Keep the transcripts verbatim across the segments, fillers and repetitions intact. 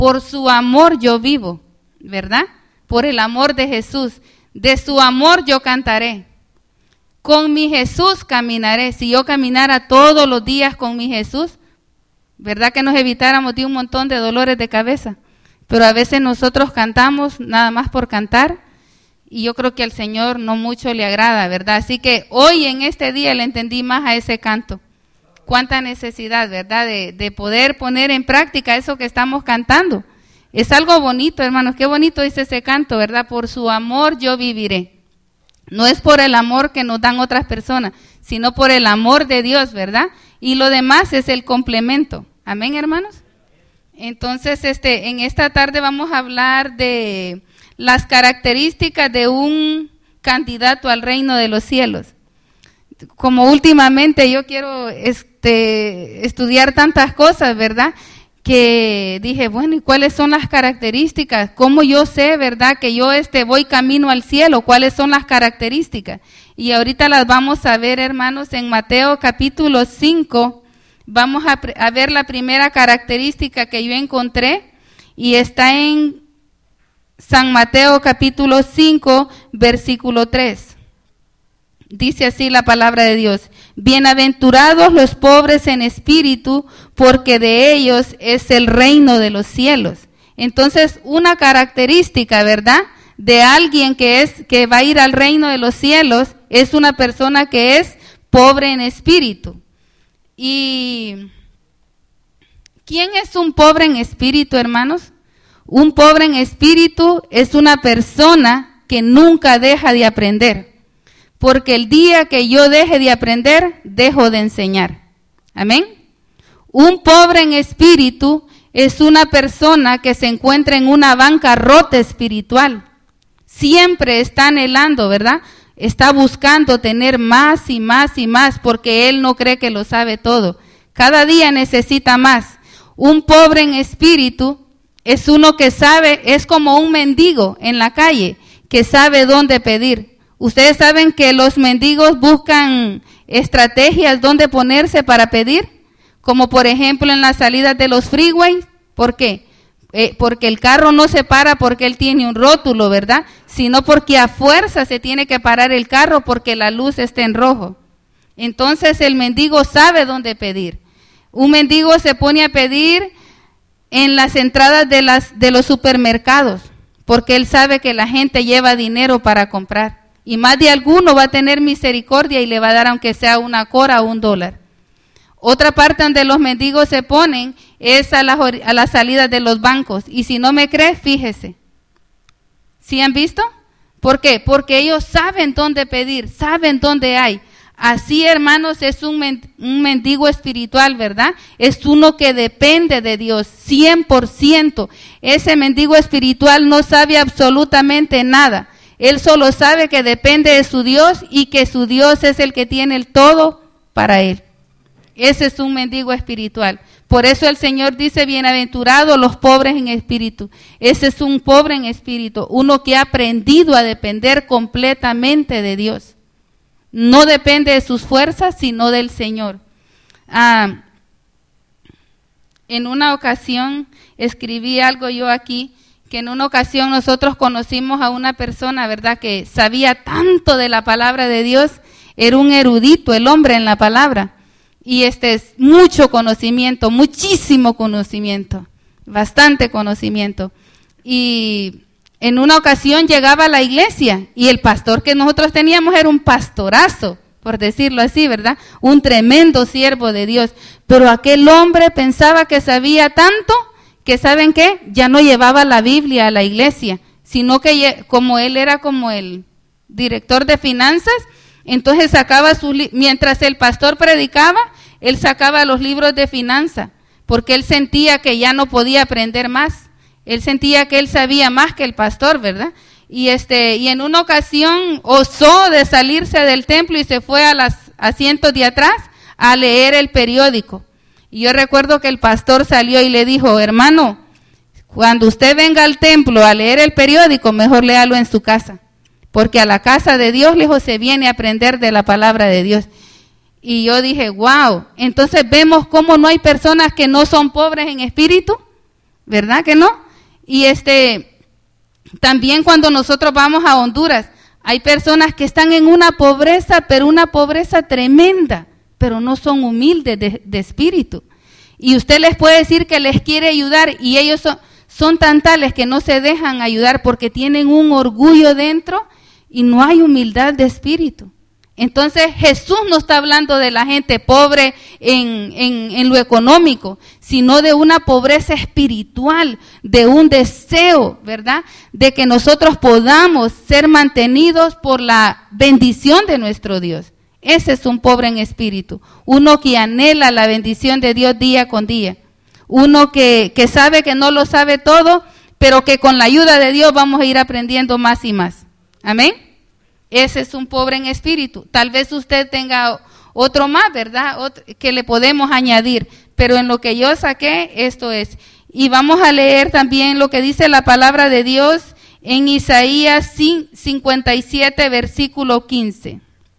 por su amor yo vivo, ¿verdad? Por el amor de Jesús. De su amor yo cantaré. Con mi Jesús caminaré. Si yo caminara todos los días con mi Jesús, ¿verdad que nos evitáramos de un montón de dolores de cabeza? Pero a veces nosotros cantamos nada más por cantar y yo creo que al Señor no mucho le agrada, ¿verdad? Así que hoy en este día le entendí más a ese canto. Cuánta necesidad, ¿verdad? De, de poder poner en práctica eso que estamos cantando. Es algo bonito, hermanos. Qué bonito dice ese canto, ¿verdad? Por su amor yo viviré. No es por el amor que nos dan otras personas, sino por el amor de Dios, ¿verdad? Y lo demás es el complemento. Amén, hermanos. Entonces, este, en esta tarde vamos a hablar de las características de un candidato al reino de los cielos. Como últimamente yo quiero este, estudiar tantas cosas, ¿verdad? Que dije, bueno, ¿y cuáles son las características? ¿Cómo yo sé, verdad, que yo este, voy camino al cielo? ¿Cuáles son las características? Y ahorita las vamos a ver, hermanos, en Mateo capítulo cinco. Vamos a, a ver la primera característica que yo encontré y está en San Mateo capítulo cinco, versículo tres. Dice así la palabra de Dios: bienaventurados los pobres en espíritu, porque de ellos es el reino de los cielos. Entonces, una característica, ¿verdad?, de alguien que es que va a ir al reino de los cielos es una persona que es pobre en espíritu. ¿Y quién es un pobre en espíritu, hermanos? Un pobre en espíritu es una persona que nunca deja de aprender. Porque el día que yo deje de aprender, dejo de enseñar. Amén. Un pobre en espíritu es una persona que se encuentra en una bancarrota espiritual. Siempre está anhelando, ¿verdad? Está buscando tener más y más y más porque él no cree que lo sabe todo. Cada día necesita más. Un pobre en espíritu es uno que sabe, es como un mendigo en la calle, que sabe dónde pedir. Ustedes saben que los mendigos buscan estrategias donde ponerse para pedir, como por ejemplo en las salidas de los freeways. ¿Por qué? Eh, porque el carro no se para porque él tiene un rótulo, ¿verdad? Sino porque a fuerza se tiene que parar el carro porque la luz está en rojo. Entonces el mendigo sabe dónde pedir. Un mendigo se pone a pedir en las entradas de, las, de los supermercados, porque él sabe que la gente lleva dinero para comprar. Y más de alguno va a tener misericordia y le va a dar aunque sea una cora o un dólar. Otra parte donde los mendigos se ponen es a las, a las salidas de los bancos. Y si no me crees, fíjese. ¿Sí han visto? ¿Por qué? Porque ellos saben dónde pedir, saben dónde hay. Así, hermanos, es un, men, un mendigo espiritual, ¿verdad? Es uno que depende de Dios, cien por ciento. Ese mendigo espiritual no sabe absolutamente nada. Él solo sabe que depende de su Dios y que su Dios es el que tiene el todo para él. Ese es un mendigo espiritual. Por eso el Señor dice, bienaventurados los pobres en espíritu. Ese es un pobre en espíritu, uno que ha aprendido a depender completamente de Dios. No depende de sus fuerzas, sino del Señor. Ah, en una ocasión escribí algo yo aquí, que en una ocasión nosotros conocimos a una persona, ¿verdad?, que sabía tanto de la palabra de Dios, era un erudito el hombre en la palabra, y este es mucho conocimiento, muchísimo conocimiento, bastante conocimiento, y en una ocasión llegaba a la iglesia, y el pastor que nosotros teníamos era un pastorazo, por decirlo así, ¿verdad?, un tremendo siervo de Dios, pero aquel hombre pensaba que sabía tanto, que ¿saben qué? Ya no llevaba la Biblia a la iglesia, sino que como él era como el director de finanzas, entonces sacaba su, mientras el pastor predicaba, él sacaba los libros de finanzas, porque él sentía que ya no podía aprender más, él sentía que él sabía más que el pastor, ¿verdad? Y este, y en una ocasión osó de salirse del templo y se fue a los asientos de atrás a leer el periódico. Y yo recuerdo que el pastor salió y le dijo, hermano, cuando usted venga al templo a leer el periódico, mejor léalo en su casa. Porque a la casa de Dios, lejos, se viene a aprender de la palabra de Dios. Y yo dije, wow, entonces vemos cómo no hay personas que no son pobres en espíritu, ¿verdad que no? Y este, también cuando nosotros vamos a Honduras, hay personas que están en una pobreza, pero una pobreza tremenda, pero no son humildes de, de espíritu. Y usted les puede decir que les quiere ayudar y ellos son, son tan tales que no se dejan ayudar porque tienen un orgullo dentro y no hay humildad de espíritu. Entonces Jesús no está hablando de la gente pobre en, en, en lo económico, sino de una pobreza espiritual, de un deseo, ¿verdad? De que nosotros podamos ser mantenidos por la bendición de nuestro Dios. Ese es un pobre en espíritu, uno que anhela la bendición de Dios día con día, uno que, que sabe que no lo sabe todo, pero que con la ayuda de Dios vamos a ir aprendiendo más y más. Amén. Ese es un pobre en espíritu. Tal vez usted tenga otro más, ¿verdad? Otro, que le podemos añadir, pero en lo que yo saqué, esto es. Y vamos a leer también lo que dice la palabra de Dios en Isaías cincuenta y siete, versículo quince.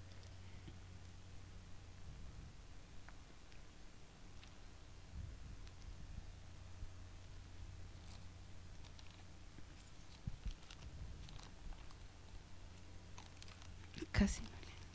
Casi.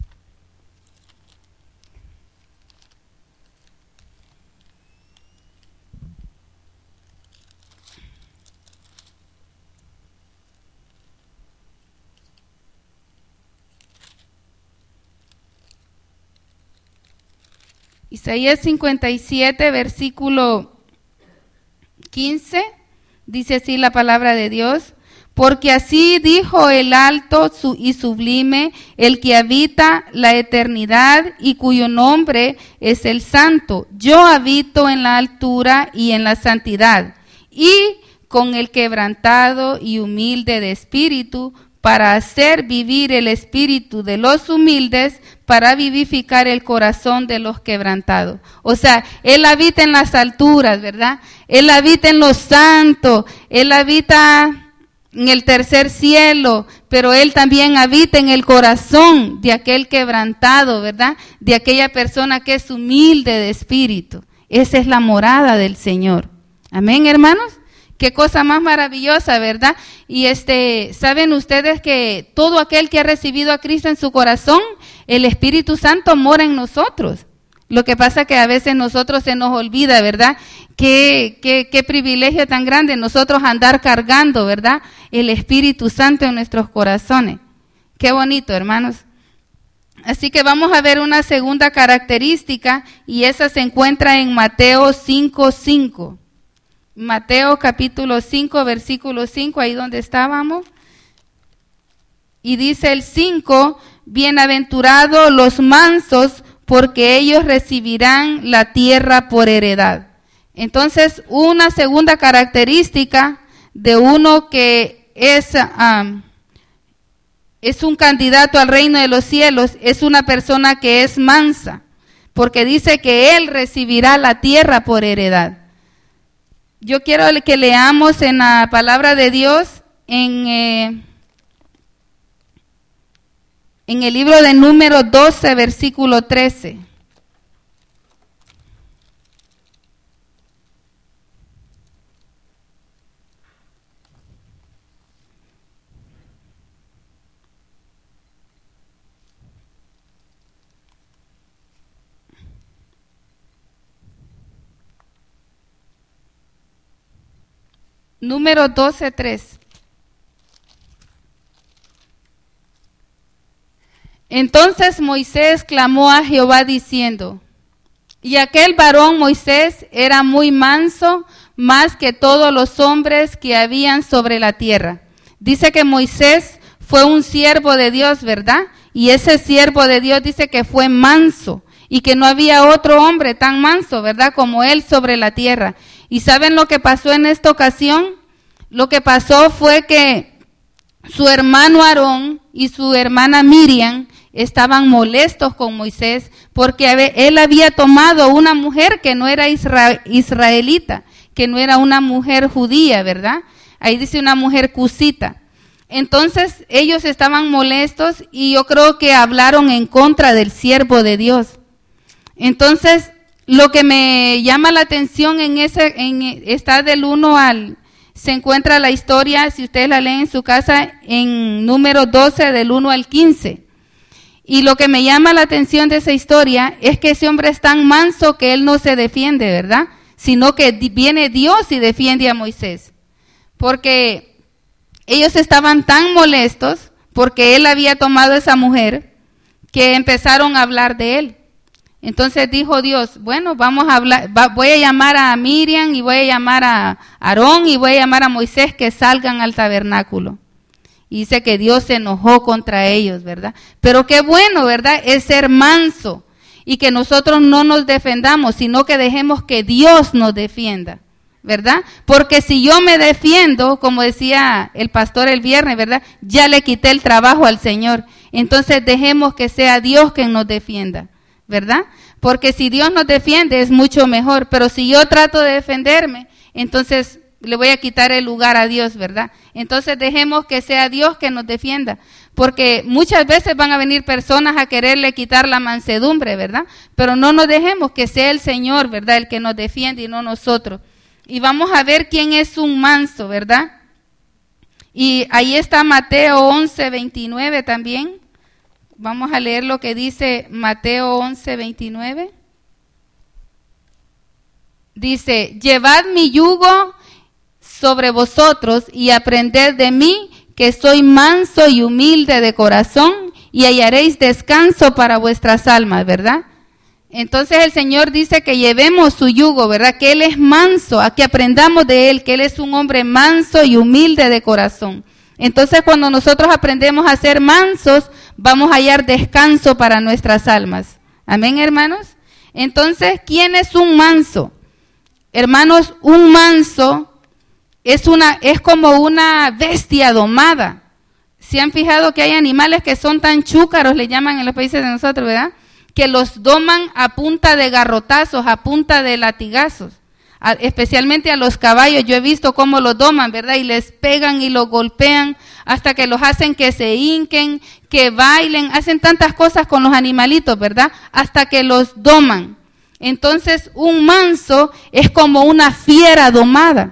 Isaías cincuenta y siete, versículo quince, dice así la palabra de Dios. Porque así dijo el alto y sublime, el que habita la eternidad y cuyo nombre es el Santo. Yo habito en la altura y en la santidad, y con el quebrantado y humilde de espíritu, para hacer vivir el espíritu de los humildes, para vivificar el corazón de los quebrantados. O sea, Él habita en las alturas, ¿verdad? Él habita en lo santo, Él habita en el tercer cielo, pero Él también habita en el corazón de aquel quebrantado, ¿verdad? De aquella persona que es humilde de espíritu. Esa es la morada del Señor. Amén, hermanos. Qué cosa más maravillosa, ¿verdad? Y este, ¿saben ustedes que todo aquel que ha recibido a Cristo en su corazón, el Espíritu Santo mora en nosotros? Lo que pasa que a veces nosotros se nos olvida, ¿verdad? Qué, qué, qué privilegio tan grande nosotros andar cargando, ¿verdad? El Espíritu Santo en nuestros corazones. Qué bonito, hermanos. Así que vamos a ver una segunda característica y esa se encuentra en Mateo cinco cinco. Mateo capítulo cinco, versículo cinco, ahí donde estábamos. Y dice el cinco, bienaventurados los mansos, porque ellos recibirán la tierra por heredad. Entonces, una segunda característica de uno que es, um, es un candidato al reino de los cielos, es una persona que es mansa, porque dice que él recibirá la tierra por heredad. Yo quiero que leamos en la palabra de Dios en, eh, en el libro de Números doce, versículo trece. Número doce, tres. Entonces Moisés clamó a Jehová diciendo, y aquel varón Moisés era muy manso, más que todos los hombres que habían sobre la tierra. Dice que Moisés fue un siervo de Dios, ¿verdad? Y ese siervo de Dios dice que fue manso y que no había otro hombre tan manso, ¿verdad? Como él sobre la tierra. ¿Y saben lo que pasó en esta ocasión? Lo que pasó fue que su hermano Aarón y su hermana Miriam estaban molestos con Moisés porque él había tomado una mujer que no era isra- israelita, que no era una mujer judía, ¿verdad? Ahí dice una mujer cusita. Entonces ellos estaban molestos y yo creo que hablaron en contra del siervo de Dios. Entonces lo que me llama la atención en ese, en, está del uno al, se encuentra la historia, si ustedes la leen en su casa, en número doce, del uno al quince. Y lo que me llama la atención de esa historia es que ese hombre es tan manso que él no se defiende, ¿verdad? Sino que viene Dios y defiende a Moisés. Porque ellos estaban tan molestos porque él había tomado a esa mujer que empezaron a hablar de él. Entonces dijo Dios, bueno, vamos a hablar, va, voy a llamar a Miriam y voy a llamar a Aarón y voy a llamar a Moisés que salgan al tabernáculo. Y dice que Dios se enojó contra ellos, ¿verdad? Pero qué bueno, ¿verdad? Es ser manso y que nosotros no nos defendamos, sino que dejemos que Dios nos defienda, ¿verdad? Porque si yo me defiendo, como decía el pastor el viernes, ¿verdad? Ya le quité el trabajo al Señor. Entonces dejemos que sea Dios quien nos defienda, ¿verdad? Porque si Dios nos defiende es mucho mejor, pero si yo trato de defenderme, entonces le voy a quitar el lugar a Dios, ¿verdad? Entonces dejemos que sea Dios que nos defienda, porque muchas veces van a venir personas a quererle quitar la mansedumbre, ¿verdad? Pero no nos dejemos que sea el Señor, ¿verdad? El que nos defiende y no nosotros. Y vamos a ver quién es un manso, ¿verdad? Y ahí está Mateo once, veintinueve también. Vamos a leer lo que dice Mateo once, veintinueve. Dice, llevad mi yugo sobre vosotros y aprended de mí, que soy manso y humilde de corazón, y hallaréis descanso para vuestras almas, ¿verdad? Entonces el Señor dice que llevemos su yugo, ¿verdad? Que Él es manso, a que aprendamos de Él, que Él es un hombre manso y humilde de corazón. Entonces cuando nosotros aprendemos a ser mansos, vamos a hallar descanso para nuestras almas. Amén, hermanos. Entonces, ¿quién es un manso? Hermanos, un manso es una, es como una bestia domada. ¿Se han fijado que hay animales que son tan chúcaros, le llaman en los países de nosotros, ¿verdad? Que los doman a punta de garrotazos, a punta de latigazos. A, especialmente a los caballos, yo he visto cómo los doman, ¿verdad? Y les pegan y los golpean hasta que los hacen que se hinquen, que bailen, hacen tantas cosas con los animalitos, ¿verdad? Hasta que los doman. Entonces, un manso es como una fiera domada.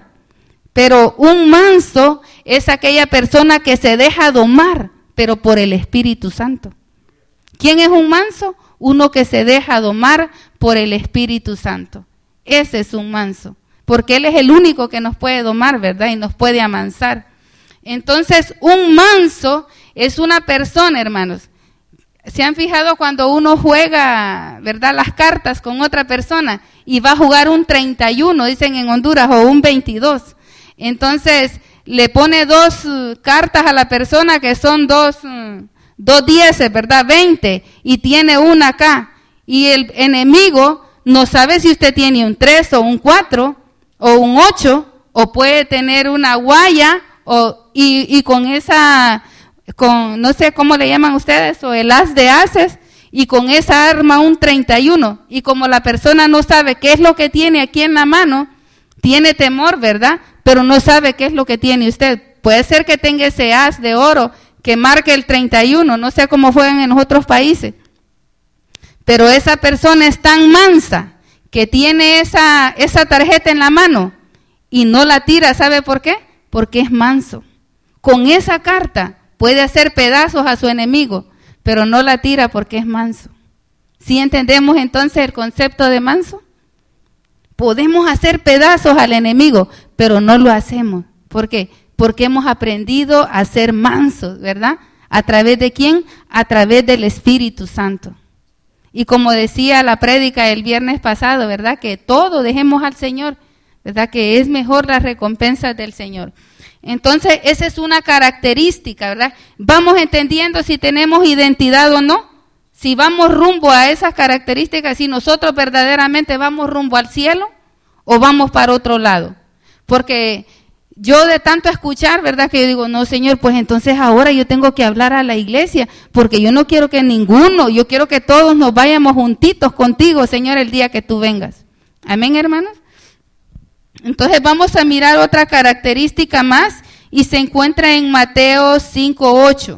Pero un manso es aquella persona que se deja domar, pero por el Espíritu Santo. ¿Quién es un manso? Uno que se deja domar por el Espíritu Santo. Ese es un manso, porque Él es el único que nos puede domar, ¿verdad? Y nos puede amansar. Entonces, un manso es una persona, hermanos. ¿Se han fijado cuando uno juega, ¿verdad?, las cartas con otra persona y va a jugar un treinta y uno, dicen en Honduras, o un veintidós? Entonces, le pone dos uh, cartas a la persona que son dos, uh, dos dieces, ¿verdad?, veinte, y tiene una acá. Y el enemigo no sabe si usted tiene un tres o un cuatro o un ocho, o puede tener una guaya, o, y, y con esa, con no sé cómo le llaman ustedes, o el as de ases, y con esa arma un treinta y uno. Y como la persona no sabe qué es lo que tiene aquí en la mano, tiene temor, ¿verdad?, pero no sabe qué es lo que tiene usted. Puede ser que tenga ese as de oro que marque el treinta y uno, no sé cómo juegan en los otros países. Pero esa persona es tan mansa que tiene esa, esa tarjeta en la mano y no la tira. ¿Sabe por qué? Porque es manso. Con esa carta puede hacer pedazos a su enemigo, pero no la tira porque es manso. ¿Sí entendemos entonces el concepto de manso? Podemos hacer pedazos al enemigo, pero no lo hacemos. ¿Por qué? Porque hemos aprendido a ser mansos, ¿verdad? ¿A través de quién? A través del Espíritu Santo. Y como decía la prédica el viernes pasado, ¿verdad?, que todo dejemos al Señor, ¿verdad?, que es mejor las recompensas del Señor. Entonces, esa es una característica, ¿verdad? Vamos entendiendo si tenemos identidad o no. Si vamos rumbo a esas características, si nosotros verdaderamente vamos rumbo al cielo o vamos para otro lado. Porque yo de tanto escuchar, ¿verdad?, que yo digo, no, Señor, pues entonces ahora yo tengo que hablar a la iglesia, porque yo no quiero que ninguno, yo quiero que todos nos vayamos juntitos contigo, Señor, el día que tú vengas. Amén, hermanos. Entonces vamos a mirar otra característica más y se encuentra en Mateo cinco ocho.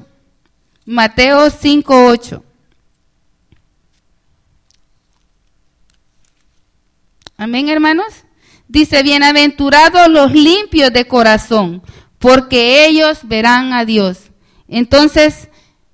Mateo cinco ocho. Amén, hermanos. Dice, bienaventurados los limpios de corazón, porque ellos verán a Dios. Entonces,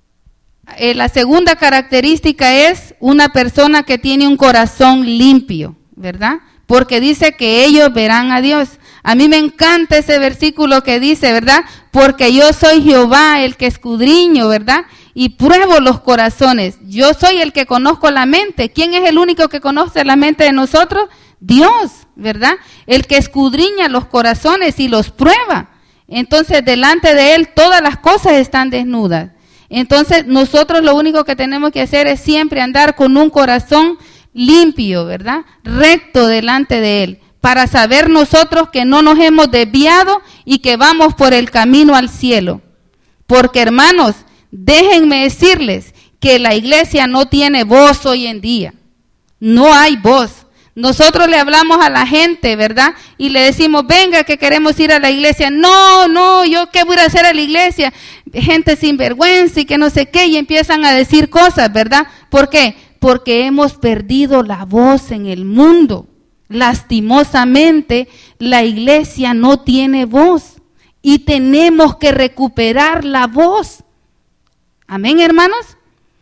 eh, la segunda característica es una persona que tiene un corazón limpio, ¿verdad? Porque dice que ellos verán a Dios. A mí me encanta ese versículo que dice, ¿verdad? Porque yo soy Jehová, el que escudriño, ¿verdad? Y pruebo los corazones. Yo soy el que conozco la mente. ¿Quién es el único que conoce la mente de nosotros? Dios, ¿verdad? El que escudriña los corazones y los prueba. Entonces, delante de Él todas las cosas están desnudas. Entonces, nosotros lo único que tenemos que hacer es siempre andar con un corazón limpio, ¿verdad? Recto delante de Él, para saber nosotros que no nos hemos desviado y que vamos por el camino al cielo. Porque, hermanos, déjenme decirles que la iglesia no tiene voz hoy en día. No hay voz. Nosotros le hablamos a la gente, ¿verdad? Y le decimos, venga, que queremos ir a la iglesia. No, no, yo qué voy a hacer a la iglesia. Gente sin vergüenza y que no sé qué, y empiezan a decir cosas, ¿verdad? ¿Por qué? Porque hemos perdido la voz en el mundo. Lastimosamente, la iglesia no tiene voz y tenemos que recuperar la voz. Amén, hermanos.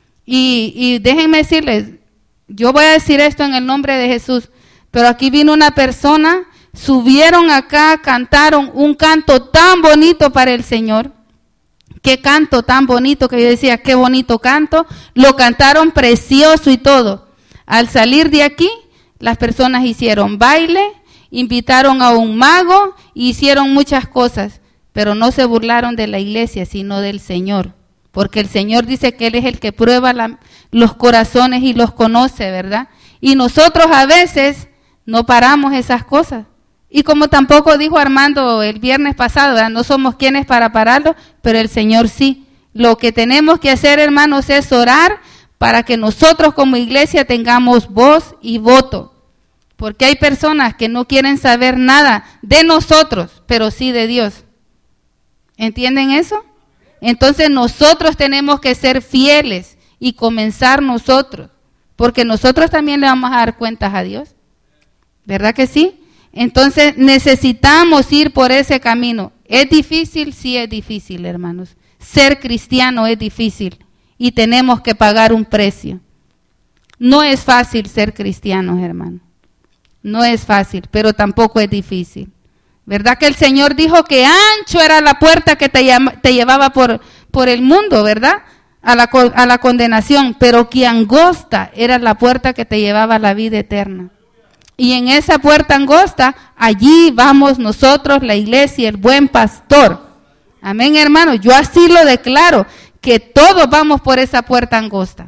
Y, y déjenme decirles, yo voy a decir esto en el nombre de Jesús, pero aquí vino una persona, subieron acá, cantaron un canto tan bonito para el Señor. Qué canto tan bonito, que yo decía, qué bonito canto. Lo cantaron precioso y todo. Al salir de aquí, las personas hicieron baile, invitaron a un mago, hicieron muchas cosas, pero no se burlaron de la iglesia, sino del Señor. Porque el Señor dice que Él es el que prueba la, los corazones y los conoce, ¿verdad? Y nosotros a veces no paramos esas cosas. Y como tampoco dijo Armando el viernes pasado, ¿verdad? No somos quienes para pararlo, pero el Señor sí. Lo que tenemos que hacer, hermanos, es orar para que nosotros como iglesia tengamos voz y voto. Porque hay personas que no quieren saber nada de nosotros, pero sí de Dios. ¿Entienden eso? Entonces nosotros tenemos que ser fieles y comenzar nosotros, porque nosotros también le vamos a dar cuentas a Dios, ¿verdad que sí? Entonces necesitamos ir por ese camino. ¿Es difícil? Sí es difícil, hermanos. Ser cristiano es difícil y tenemos que pagar un precio. No es fácil ser cristianos, hermanos. No es fácil, pero tampoco es difícil. ¿Verdad que el Señor dijo que ancho era la puerta que te, llama, te llevaba por, por el mundo, ¿verdad? A la, a la condenación, pero que angosta era la puerta que te llevaba a la vida eterna. Y en esa puerta angosta, allí vamos nosotros, la iglesia, el buen pastor. Amén, hermano. Yo así lo declaro, que todos vamos por esa puerta angosta.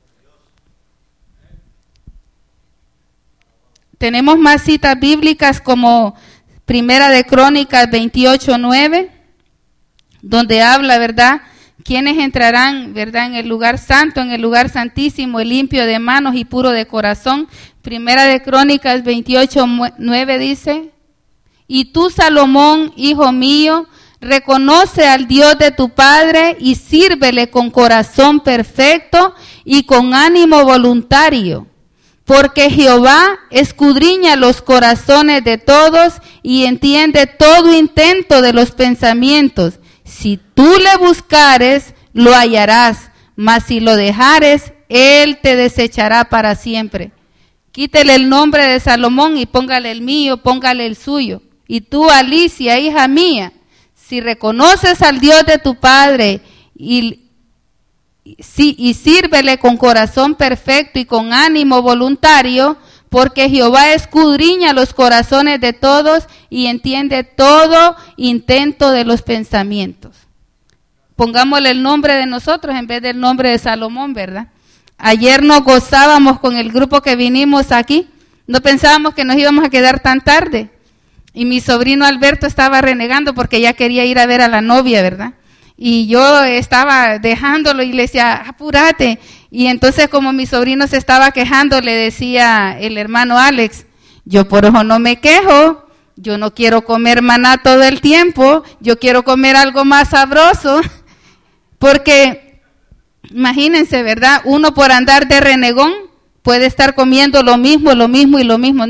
Tenemos más citas bíblicas como Primera de Crónicas veintiocho nueve, donde habla, ¿verdad?, quiénes entrarán, ¿verdad?, en el lugar santo, en el lugar santísimo, el limpio de manos y puro de corazón. Primera de Crónicas veintiocho nueve dice, y tú, Salomón, hijo mío, reconoce al Dios de tu Padre y sírvele con corazón perfecto y con ánimo voluntario. Porque Jehová escudriña los corazones de todos y entiende todo intento de los pensamientos. Si tú le buscares, lo hallarás, mas si lo dejares, él te desechará para siempre. Quítele el nombre de Salomón y póngale el mío, póngale el suyo. Y tú, Alicia, hija mía, si reconoces al Dios de tu Padre y Sí, y sírvele con corazón perfecto y con ánimo voluntario, porque Jehová escudriña los corazones de todos y entiende todo intento de los pensamientos. Pongámosle el nombre de nosotros en vez del nombre de Salomón, ¿verdad? Ayer nos gozábamos con el grupo que vinimos aquí, no pensábamos que nos íbamos a quedar tan tarde, y mi sobrino Alberto estaba renegando porque ya quería ir a ver a la novia, ¿verdad? Y yo estaba dejándolo y le decía, apúrate. Y entonces como mi sobrino se estaba quejando, le decía el hermano Alex, yo por eso no me quejo, yo no quiero comer maná todo el tiempo, yo quiero comer algo más sabroso. Porque imagínense, ¿verdad? Uno por andar de renegón puede estar comiendo lo mismo, lo mismo y lo mismo. No,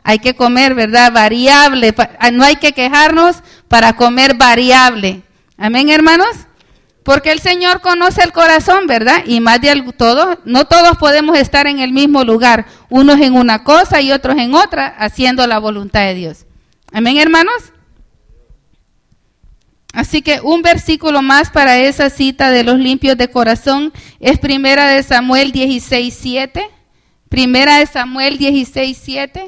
hay que comer, ¿verdad? Variable, no hay que quejarnos para comer variable. Amén, hermanos. Porque el Señor conoce el corazón, ¿verdad? Y más de algo, todo, no todos podemos estar en el mismo lugar, unos en una cosa y otros en otra, haciendo la voluntad de Dios. Amén, hermanos. Así que un versículo más para esa cita de los limpios de corazón es Primera de Samuel dieciséis siete. Primera de Samuel dieciséis siete.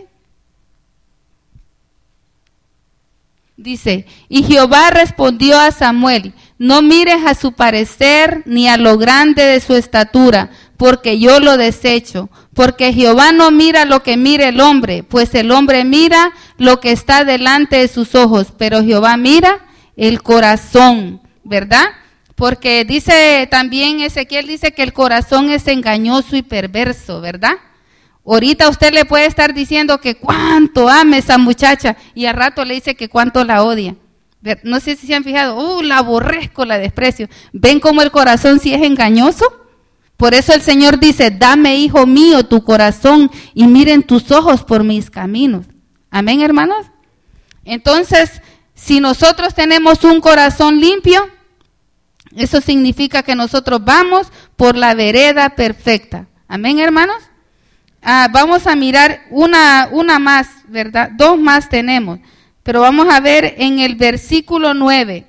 Dice, y Jehová respondió a Samuel, no mires a su parecer ni a lo grande de su estatura, porque yo lo desecho. Porque Jehová no mira lo que mira el hombre, pues el hombre mira lo que está delante de sus ojos, pero Jehová mira el corazón, ¿verdad? Porque dice también Ezequiel, dice que el corazón es engañoso y perverso, ¿verdad? Ahorita usted le puede estar diciendo que cuánto ama esa muchacha y al rato le dice que cuánto la odia. No sé si se han fijado, uh, la aborrezco, la desprecio. ¿Ven cómo el corazón sí es engañoso? Por eso el Señor dice, dame, hijo mío, tu corazón y miren tus ojos por mis caminos. Amén, hermanos. Entonces, si nosotros tenemos un corazón limpio, eso significa que nosotros vamos por la vereda perfecta. Amén, hermanos. Ah, vamos a mirar una, una más, ¿verdad? Dos más tenemos, pero vamos a ver en el versículo nueve.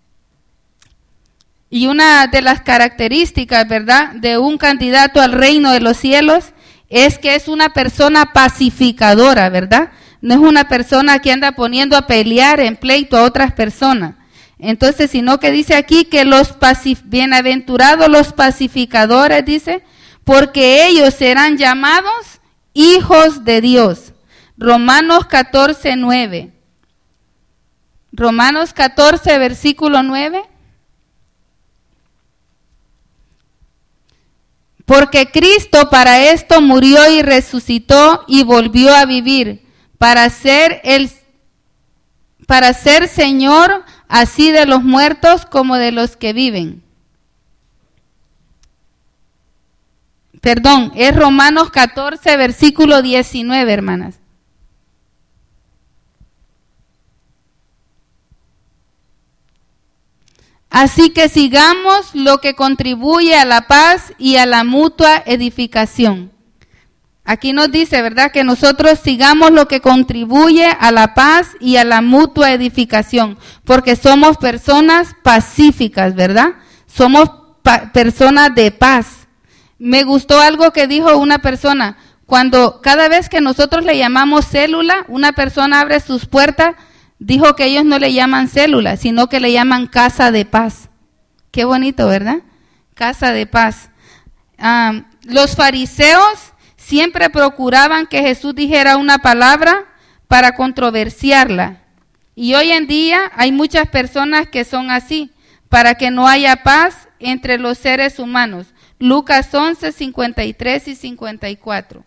Y una de las características, ¿verdad?, de un candidato al reino de los cielos es que es una persona pacificadora, ¿verdad? No es una persona que anda poniendo a pelear en pleito a otras personas. Entonces, sino que dice aquí que los pacif- bienaventurados los pacificadores, dice, porque ellos serán llamados hijos de Dios. Romanos catorce, nueve. Romanos catorce, versículo nueve. Porque Cristo para esto murió y resucitó y volvió a vivir, para ser el, para ser Señor así de los muertos como de los que viven. Perdón, es Romanos catorce, versículo diecinueve, hermanas. Así que sigamos lo que contribuye a la paz y a la mutua edificación. Aquí nos dice, ¿verdad?, que nosotros sigamos lo que contribuye a la paz y a la mutua edificación, porque somos personas pacíficas, ¿verdad? Somos pa- personas de paz. Me gustó algo que dijo una persona, cuando cada vez que nosotros le llamamos célula, una persona abre sus puertas, dijo que ellos no le llaman célula, sino que le llaman casa de paz. Qué bonito, ¿verdad? Casa de paz. Ah, los fariseos siempre procuraban que Jesús dijera una palabra para controversiarla. Y hoy en día hay muchas personas que son así, para que no haya paz entre los seres humanos. Lucas once, cincuenta y tres y cincuenta y cuatro.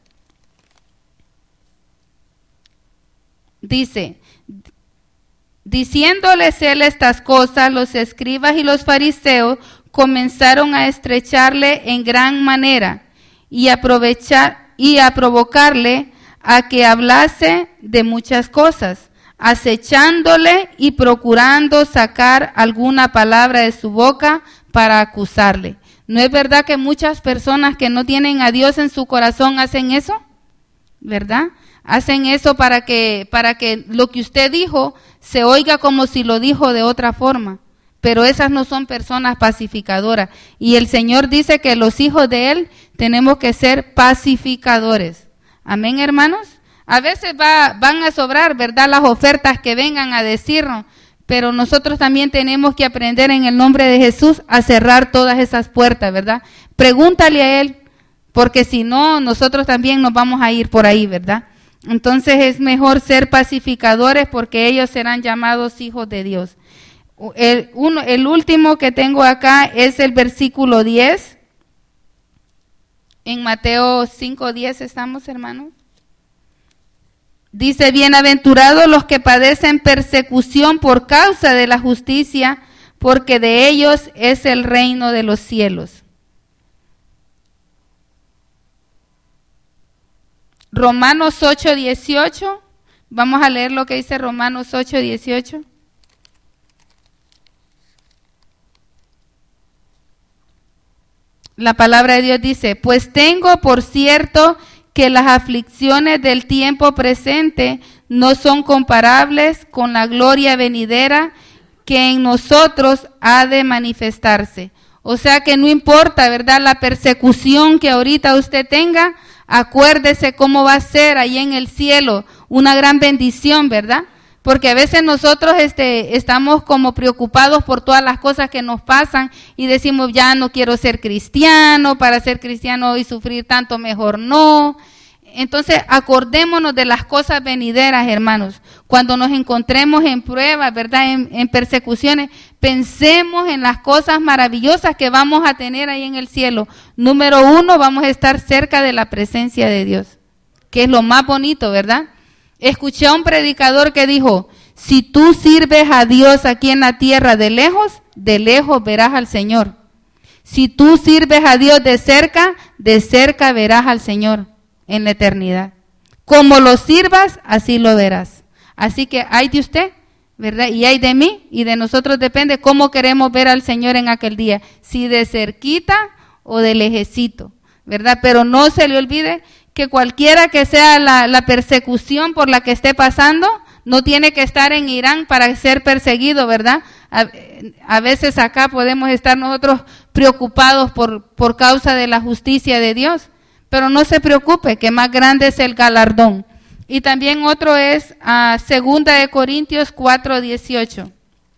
Dice, diciéndoles él estas cosas, los escribas y los fariseos comenzaron a estrecharle en gran manera y aprovechar y a provocarle a que hablase de muchas cosas, acechándole y procurando sacar alguna palabra de su boca para acusarle. ¿No es verdad que muchas personas que no tienen a Dios en su corazón hacen eso? ¿Verdad? Hacen eso para que, para que lo que usted dijo se oiga como si lo dijo de otra forma. Pero esas no son personas pacificadoras. Y el Señor dice que los hijos de Él tenemos que ser pacificadores. Amén, hermanos. A veces va, van a sobrar, ¿verdad?, las ofertas que vengan a decirnos. Pero nosotros también tenemos que aprender en el nombre de Jesús a cerrar todas esas puertas, ¿verdad? Pregúntale a Él, porque si no, nosotros también nos vamos a ir por ahí, ¿verdad? Entonces es mejor ser pacificadores porque ellos serán llamados hijos de Dios. El, uno, el último que tengo acá es el versículo diez. En Mateo cinco diez estamos, hermanos. Dice, bienaventurados los que padecen persecución por causa de la justicia, porque de ellos es el reino de los cielos. Romanos ocho dieciocho, Vamos a leer lo que dice Romanos ocho, dieciocho. La palabra de Dios dice, pues tengo por cierto que las aflicciones del tiempo presente no son comparables con la gloria venidera que en nosotros ha de manifestarse. O sea que no importa, ¿verdad?, la persecución que ahorita usted tenga, acuérdese cómo va a ser ahí en el cielo, una gran bendición, ¿verdad? Porque a veces nosotros este, estamos como preocupados por todas las cosas que nos pasan y decimos, ya no quiero ser cristiano, para ser cristiano y sufrir tanto mejor no. Entonces, acordémonos de las cosas venideras, hermanos. Cuando nos encontremos en pruebas, ¿verdad?, en, en persecuciones, pensemos en las cosas maravillosas que vamos a tener ahí en el cielo. Número uno, vamos a estar cerca de la presencia de Dios, que es lo más bonito, ¿verdad? Escuché a un predicador que dijo, si tú sirves a Dios aquí en la tierra de lejos, de lejos verás al Señor. Si tú sirves a Dios de cerca, de cerca verás al Señor en la eternidad. Como lo sirvas, así lo verás. Así que hay de usted, ¿verdad? Y hay de mí, y de nosotros depende cómo queremos ver al Señor en aquel día. Si de cerquita o de lejecito, ¿verdad? Pero no se le olvide que cualquiera que sea la, la persecución por la que esté pasando, no tiene que estar en Irán para ser perseguido, ¿verdad? A, a veces acá podemos estar nosotros preocupados por, por causa de la justicia de Dios, pero no se preocupe, que más grande es el galardón. Y también otro es uh, Segunda de Corintios cuatro, dieciocho.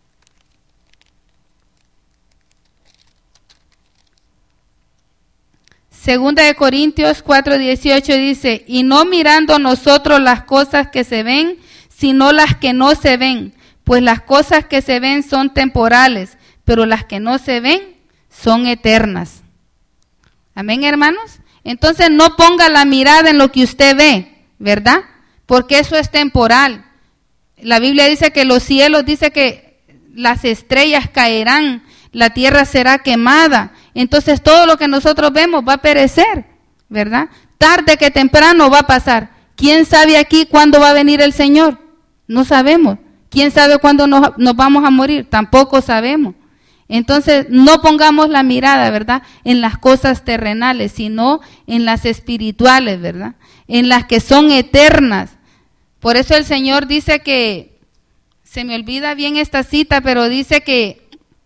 Segunda de Corintios cuatro, dieciocho dice, y no mirando nosotros las cosas que se ven, sino las que no se ven, pues las cosas que se ven son temporales, pero las que no se ven son eternas. Amén, hermanos. Entonces no ponga la mirada en lo que usted ve, ¿verdad? Porque eso es temporal. La Biblia dice que los cielos, dice que las estrellas caerán, la tierra será quemada. Entonces todo lo que nosotros vemos va a perecer, ¿verdad? Tarde que temprano va a pasar. ¿Quién sabe aquí cuándo va a venir el Señor? No sabemos. ¿Quién sabe cuándo nos, nos vamos a morir? Tampoco sabemos. Entonces no pongamos la mirada, ¿verdad?, en las cosas terrenales, sino en las espirituales, ¿verdad?, en las que son eternas. Por eso el Señor dice que, se me olvida bien esta cita, pero dice que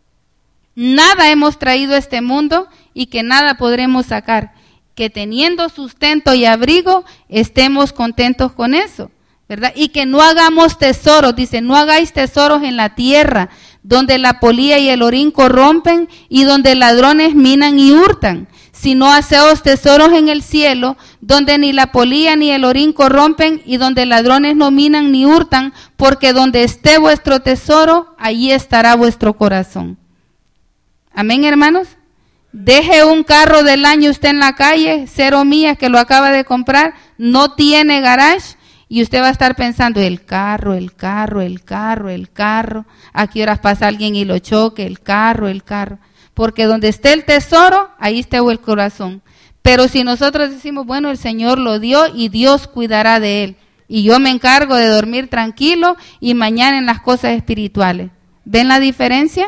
nada hemos traído a este mundo y que nada podremos sacar, que teniendo sustento y abrigo, estemos contentos con eso, ¿verdad? Y que no hagamos tesoros, dice, no hagáis tesoros en la tierra, donde la polilla y el orín corrompen y donde ladrones minan y hurtan, sino haceos tesoros en el cielo, donde ni la polilla ni el orín corrompen y donde ladrones no minan ni hurtan, porque donde esté vuestro tesoro, allí estará vuestro corazón. Amén, hermanos. Deje un carro del año usted en la calle, cero millas, que lo acaba de comprar, no tiene garage, y usted va a estar pensando, el carro, el carro, el carro, el carro, a qué horas pasa alguien y lo choque, el carro, el carro. Porque donde esté el tesoro, ahí está el corazón. Pero si nosotros decimos, bueno, el Señor lo dio y Dios cuidará de él, y yo me encargo de dormir tranquilo y mañana en las cosas espirituales. ¿Ven la diferencia?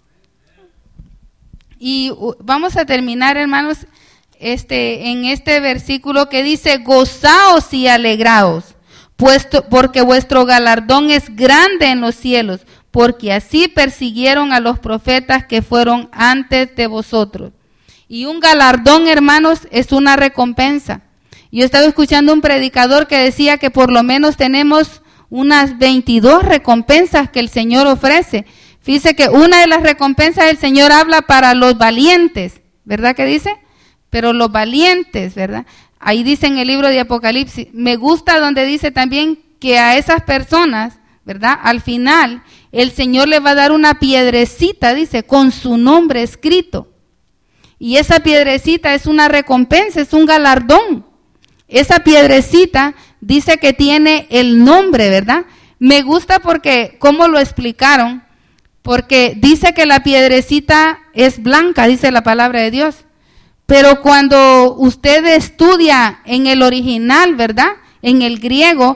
Y vamos a terminar, hermanos, este, en este versículo que dice, gozaos y alegraos, puesto, porque vuestro galardón es grande en los cielos, porque así persiguieron a los profetas que fueron antes de vosotros. Y un galardón, hermanos, es una recompensa. Yo estaba escuchando un predicador que decía que por lo menos tenemos unas veintidós recompensas que el Señor ofrece. Fíjese que una de las recompensas el Señor habla para los valientes, ¿verdad que dice? Pero los valientes, ¿verdad? Ahí dice en el libro de Apocalipsis, me gusta donde dice también que a esas personas, ¿verdad?, al final el Señor le va a dar una piedrecita, dice, con su nombre escrito. Y esa piedrecita es una recompensa, es un galardón. Esa piedrecita dice que tiene el nombre, ¿verdad? Me gusta porque, ¿cómo lo explicaron? Porque dice que la piedrecita es blanca, dice la palabra de Dios. Pero cuando usted estudia en el original, ¿verdad?, en el griego,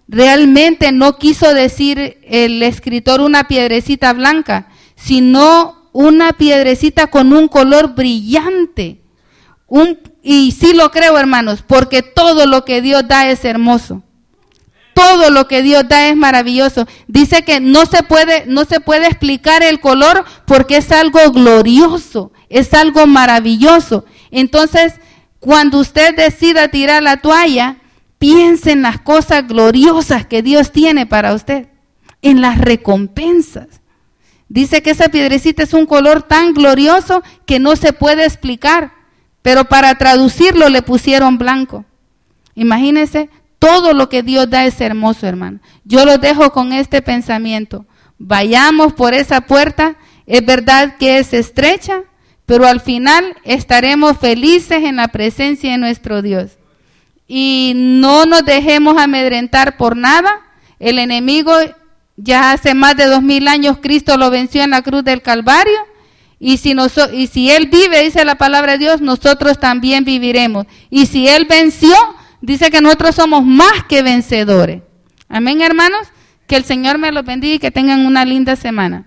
realmente no quiso decir el escritor una piedrecita blanca, sino una piedrecita con un color brillante. Un, y sí lo creo, hermanos, porque todo lo que Dios da es hermoso. Todo lo que Dios da es maravilloso. Dice que no se puede, no se puede explicar el color porque es algo glorioso, es algo maravilloso. Entonces, cuando usted decida tirar la toalla, piense en las cosas gloriosas que Dios tiene para usted, en las recompensas. Dice que esa piedrecita es un color tan glorioso que no se puede explicar, pero para traducirlo le pusieron blanco. Imagínense, todo lo que Dios da es hermoso, hermano. Yo lo dejo con este pensamiento. Vayamos por esa puerta, es verdad que es estrecha, pero al final estaremos felices en la presencia de nuestro Dios. Y no nos dejemos amedrentar por nada. El enemigo, ya hace más de dos mil años, Cristo lo venció en la cruz del Calvario. Y si, nos, y si Él vive, dice la palabra de Dios, nosotros también viviremos. Y si Él venció, dice que nosotros somos más que vencedores. Amén, hermanos. Que el Señor me los bendiga y que tengan una linda semana.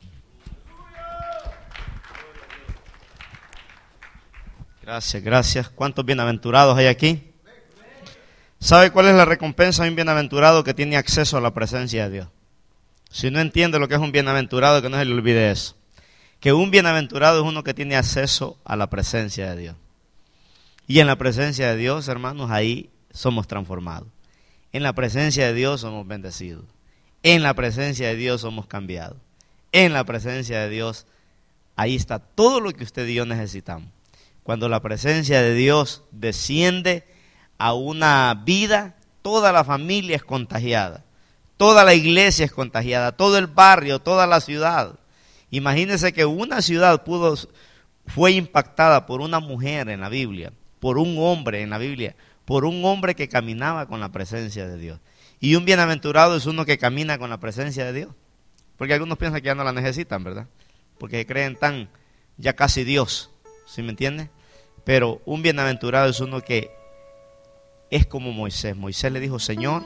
Gracias, gracias. ¿Cuántos bienaventurados hay aquí? ¿Sabe cuál es la recompensa de un bienaventurado que tiene acceso a la presencia de Dios? Si no entiende lo que es un bienaventurado, que no se le olvide eso. Que un bienaventurado es uno que tiene acceso a la presencia de Dios. Y en la presencia de Dios, hermanos, ahí somos transformados. En la presencia de Dios somos bendecidos. En la presencia de Dios somos cambiados. En la presencia de Dios, ahí está todo lo que usted y yo necesitamos. Cuando la presencia de Dios desciende a una vida, toda la familia es contagiada. Toda la iglesia es contagiada. Todo el barrio, toda la ciudad. Imagínense que una ciudad pudo, fue impactada por una mujer en la Biblia, por un hombre en la Biblia, por un hombre que caminaba con la presencia de Dios. Y un bienaventurado es uno que camina con la presencia de Dios. Porque algunos piensan que ya no la necesitan, ¿verdad? Porque creen tan, ya casi Dios, ¿sí me entiende? Pero un bienaventurado es uno que es como Moisés. Moisés le dijo, Señor,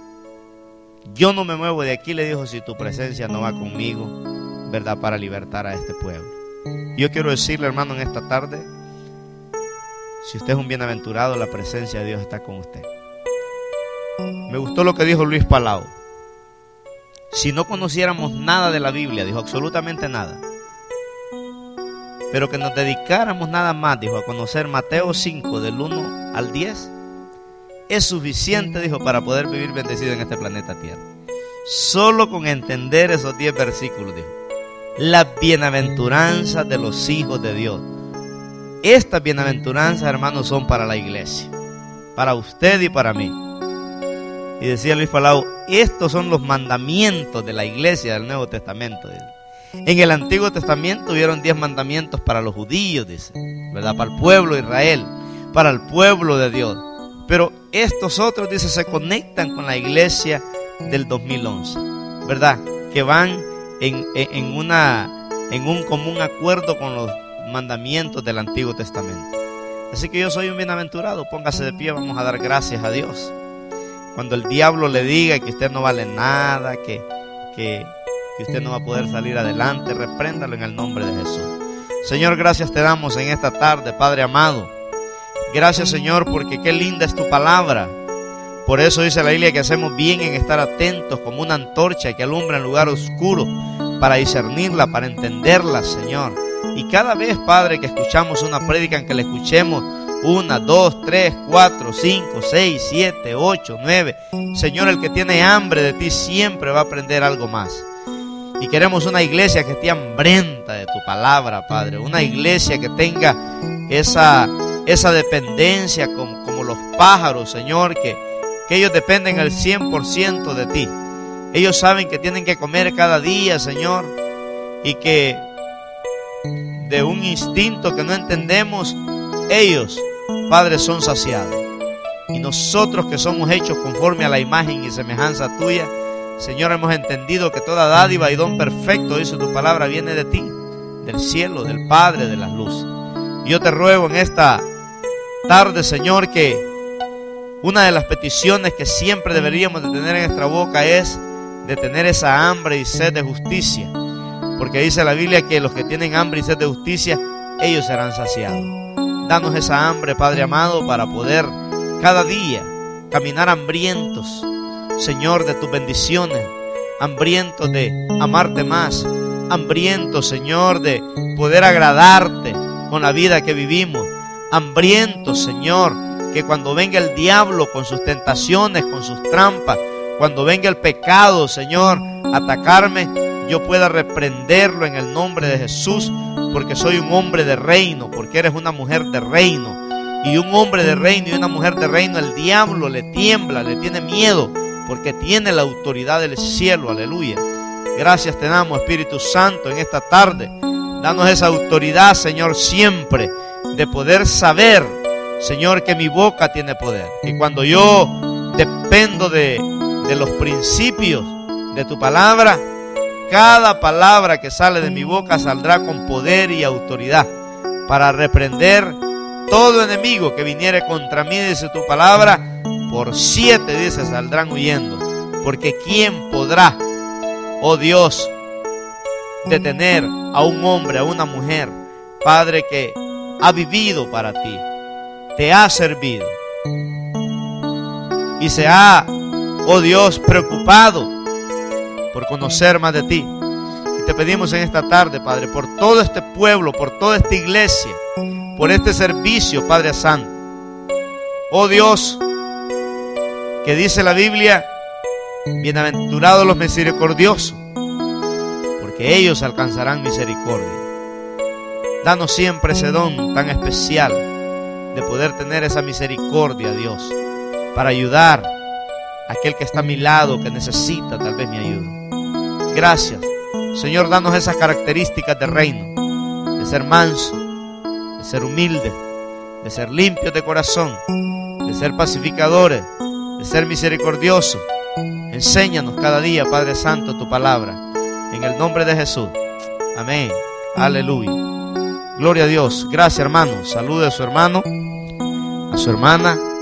yo no me muevo de aquí, le dijo, si tu presencia no va conmigo, ¿verdad? Para libertar a este pueblo. Yo quiero decirle, hermano, en esta tarde, si usted es un bienaventurado, la presencia de Dios está con usted. Me gustó lo que dijo Luis Palau. Si no conociéramos nada de la Biblia, dijo absolutamente nada, pero que nos dedicáramos nada más, dijo, a conocer Mateo cinco del uno al diez, es suficiente, dijo, para poder vivir bendecido en este planeta Tierra. Solo con entender esos diez versículos, dijo, las bienaventuranzas de los hijos de Dios. Estas bienaventuranzas, hermanos, son para la iglesia, para usted y para mí. Y decía Luis Palau, estos son los mandamientos de la iglesia del Nuevo Testamento. En el Antiguo Testamento hubieron diez mandamientos para los judíos, dice, ¿verdad? Para el pueblo de Israel, para el pueblo de Dios. Pero estos otros, dice, se conectan con la iglesia del dos mil once, ¿verdad? Que van en, en, en, una, en un común acuerdo con los mandamientos del Antiguo Testamento. Así que yo soy un bienaventurado. Póngase de pie, vamos a dar gracias a Dios. Cuando el diablo le diga que usted no vale nada, que, que, que usted no va a poder salir adelante, repréndalo en el nombre de Jesús. Señor, gracias te damos en esta tarde, Padre amado. Gracias, Señor, porque qué linda es tu palabra. Por eso dice la Biblia que hacemos bien en estar atentos como una antorcha que alumbra en lugar oscuro, para discernirla, para entenderla, Señor. Y cada vez, Padre, que escuchamos una prédica, en que la escuchemos una, dos, tres, cuatro, cinco, seis, siete, ocho, nueve. Señor, el que tiene hambre de ti siempre va a aprender algo más. Y queremos una iglesia que esté hambrienta de tu palabra, Padre. Una iglesia que tenga esa, esa dependencia como, como los pájaros, Señor, que, que ellos dependen al cien por ciento de ti. Ellos saben que tienen que comer cada día, Señor, y que de un instinto que no entendemos, ellos, Padre, son saciados. Y nosotros que somos hechos conforme a la imagen y semejanza tuya, Señor, hemos entendido que toda dádiva y don perfecto, dice tu palabra, viene de ti, del cielo, del Padre de las luces. Y yo te ruego en esta tarde, Señor, que Una de las peticiones que siempre deberíamos de tener en nuestra boca es de tener esa hambre y sed de justicia, porque dice la Biblia que los que tienen hambre y sed de justicia, ellos serán saciados. Danos esa hambre, Padre amado, para poder cada día caminar hambrientos, Señor, de tus bendiciones, hambrientos de amarte más, hambrientos, Señor, de poder agradarte con la vida que vivimos, hambrientos, Señor, que cuando venga el diablo con sus tentaciones, con sus trampas, cuando venga el pecado, Señor, a atacarme, yo pueda reprenderlo en el nombre de Jesús, porque soy un hombre de reino, porque eres una mujer de reino. Y un hombre de reino y una mujer de reino, el diablo le tiembla, le tiene miedo, porque tiene la autoridad del cielo. Aleluya. Gracias te damos, Espíritu Santo, en esta tarde. Danos esa autoridad, Señor, siempre, de poder saber, Señor, que mi boca tiene poder. Y cuando yo dependo de, de los principios de tu palabra, cada palabra que sale de mi boca saldrá con poder y autoridad para reprender todo enemigo que viniere contra mí, dice tu palabra. Por siete, dice, saldrán huyendo. Porque ¿quién podrá, oh Dios, detener a un hombre, a una mujer, Padre, que ha vivido para ti, te ha servido y se ha, oh Dios, preocupado por conocer más de ti? Y te pedimos en esta tarde, Padre, por todo este pueblo, por toda esta iglesia, por este servicio, Padre Santo. Oh Dios, que dice la Biblia, bienaventurados los misericordiosos, porque ellos alcanzarán misericordia. Danos siempre ese don tan especial de poder tener esa misericordia, Dios, para ayudar a aquel que está a mi lado, que necesita tal vez mi ayuda. Gracias, Señor, danos esas características de reino, de ser manso, de ser humilde, de ser limpios de corazón, de ser pacificadores, de ser misericordiosos. Enséñanos cada día, Padre Santo, tu palabra, en el nombre de Jesús. Amén. Aleluya. Gloria a Dios. Gracias, hermano. Salude a su hermano, a su hermana.